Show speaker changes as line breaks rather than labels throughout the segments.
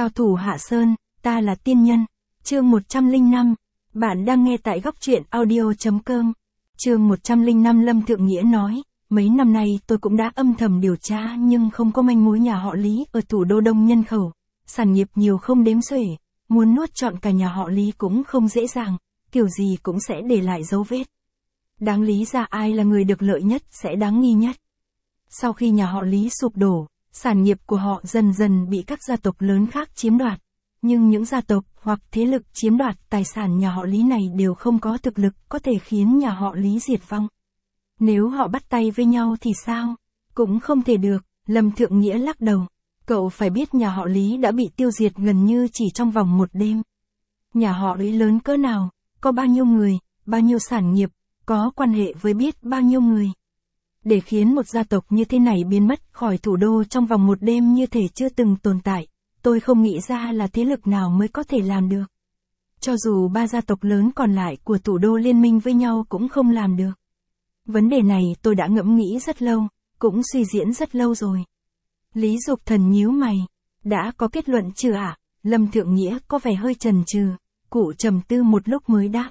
Cao thủ Hạ Sơn, ta là tiên nhân. Chương 105. Bạn đang nghe tại góc truyện audio.com. Chương 105. Lâm Thượng Nghĩa nói, mấy năm nay tôi cũng đã âm thầm điều tra nhưng không có manh mối nhà họ Lý ở thủ đô đông nhân khẩu. Sản nghiệp nhiều không đếm xuể, muốn nuốt trọn cả nhà họ Lý cũng không dễ dàng, kiểu gì cũng sẽ để lại dấu vết. Đáng lý ra ai là người được lợi nhất sẽ đáng nghi nhất. Sau khi nhà họ Lý sụp đổ, sản nghiệp của họ dần dần bị các gia tộc lớn khác chiếm đoạt. Nhưng những gia tộc hoặc thế lực chiếm đoạt tài sản nhà họ Lý này đều không có thực lực có thể khiến nhà họ Lý diệt vong. Nếu họ bắt tay với nhau thì sao? Cũng không thể được, Lâm Thượng Nghĩa lắc đầu. Cậu phải biết nhà họ Lý đã bị tiêu diệt gần như chỉ trong vòng một đêm. Nhà họ Lý lớn cỡ nào, có bao nhiêu người, bao nhiêu sản nghiệp, có quan hệ với biết bao nhiêu người. Để khiến một gia tộc như thế này biến mất khỏi thủ đô trong vòng một đêm như thể chưa từng tồn tại, tôi không nghĩ ra là thế lực nào mới có thể làm được. Cho dù ba gia tộc lớn còn lại của thủ đô liên minh với nhau cũng không làm được. Vấn đề này tôi đã ngẫm nghĩ rất lâu, cũng suy diễn rất lâu rồi. Lý Dục Thần nhíu mày, đã có kết luận chưa ạ? Lâm Thượng Nghĩa có vẻ hơi chần chừ, cụ trầm tư một lúc mới đáp.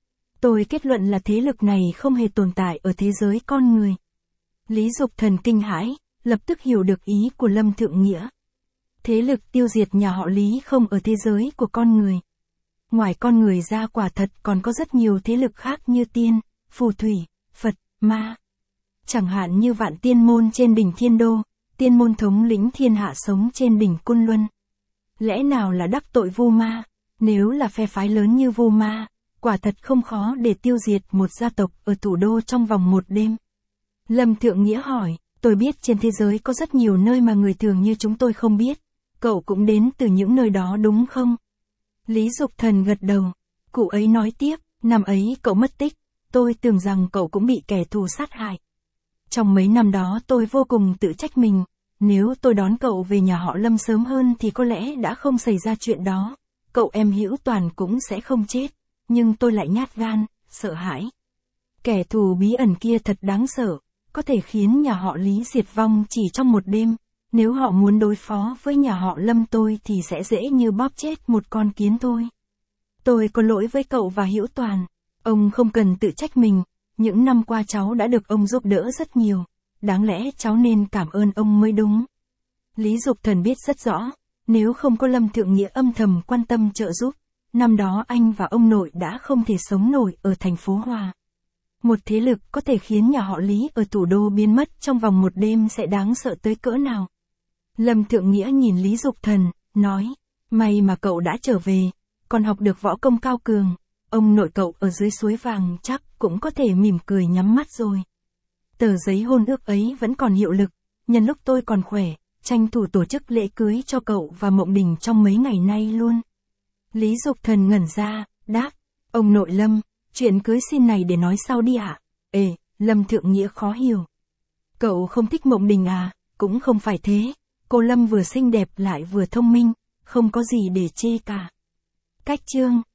Tôi kết luận là thế lực này không hề tồn tại ở thế giới con người. Lý Dục Thần kinh hãi, lập tức hiểu được ý của Lâm Thượng Nghĩa. Thế lực tiêu diệt nhà họ Lý không ở thế giới của con người. Ngoài con người ra quả thật còn có rất nhiều thế lực khác như tiên, phù thủy, Phật, ma. Chẳng hạn như Vạn Tiên Môn trên đỉnh Thiên Đô, Tiên Môn thống lĩnh thiên hạ sống trên đỉnh Côn Luân. Lẽ nào là đắc tội Vu Ma? Nếu là phe phái lớn như Vu Ma, quả thật không khó để tiêu diệt một gia tộc ở thủ đô trong vòng một đêm. Lâm Thượng Nghĩa hỏi, tôi biết trên thế giới có rất nhiều nơi mà người thường như chúng tôi không biết. Cậu cũng đến từ những nơi đó đúng không? Lý Dục Thần gật đầu. Cụ ấy nói tiếp, năm ấy cậu mất tích, tôi tưởng rằng cậu cũng bị kẻ thù sát hại. Trong mấy năm đó tôi vô cùng tự trách mình, nếu tôi đón cậu về nhà họ Lâm sớm hơn thì có lẽ đã không xảy ra chuyện đó. Cậu em Hữu Toàn cũng sẽ không chết, nhưng tôi lại nhát gan, sợ hãi. Kẻ thù bí ẩn kia thật đáng sợ, có thể khiến nhà họ Lý diệt vong chỉ trong một đêm. Nếu họ muốn đối phó với nhà họ Lâm tôi thì sẽ dễ như bóp chết một con kiến thôi. Tôi có lỗi với cậu và Hữu Toàn. Ông không cần tự trách mình, những năm qua cháu đã được ông giúp đỡ rất nhiều. Đáng lẽ cháu nên cảm ơn ông mới đúng. Lý Dục Thần biết rất rõ, nếu không có Lâm Thượng Nghĩa âm thầm quan tâm trợ giúp, năm đó anh và ông nội đã không thể sống nổi ở thành phố Hòa. Một thế lực có thể khiến nhà họ Lý ở thủ đô biến mất trong vòng một đêm sẽ đáng sợ tới cỡ nào. Lâm Thượng Nghĩa nhìn Lý Dục Thần, nói, may mà cậu đã trở về, còn học được võ công cao cường, ông nội cậu ở dưới suối vàng chắc cũng có thể mỉm cười nhắm mắt rồi. Tờ giấy hôn ước ấy vẫn còn hiệu lực, nhân lúc tôi còn khỏe, tranh thủ tổ chức lễ cưới cho cậu và Mộng Đình trong mấy ngày nay luôn. Lý Dục Thần ngẩn ra, đáp, ông nội Lâm, chuyện cưới xin này để nói sau đi ạ. Lâm Thượng Nghĩa khó hiểu. Cậu không thích Mộng Đình à? Cũng không phải thế. Cô Lâm vừa xinh đẹp lại vừa thông minh, không có gì để chê cả. Cách chương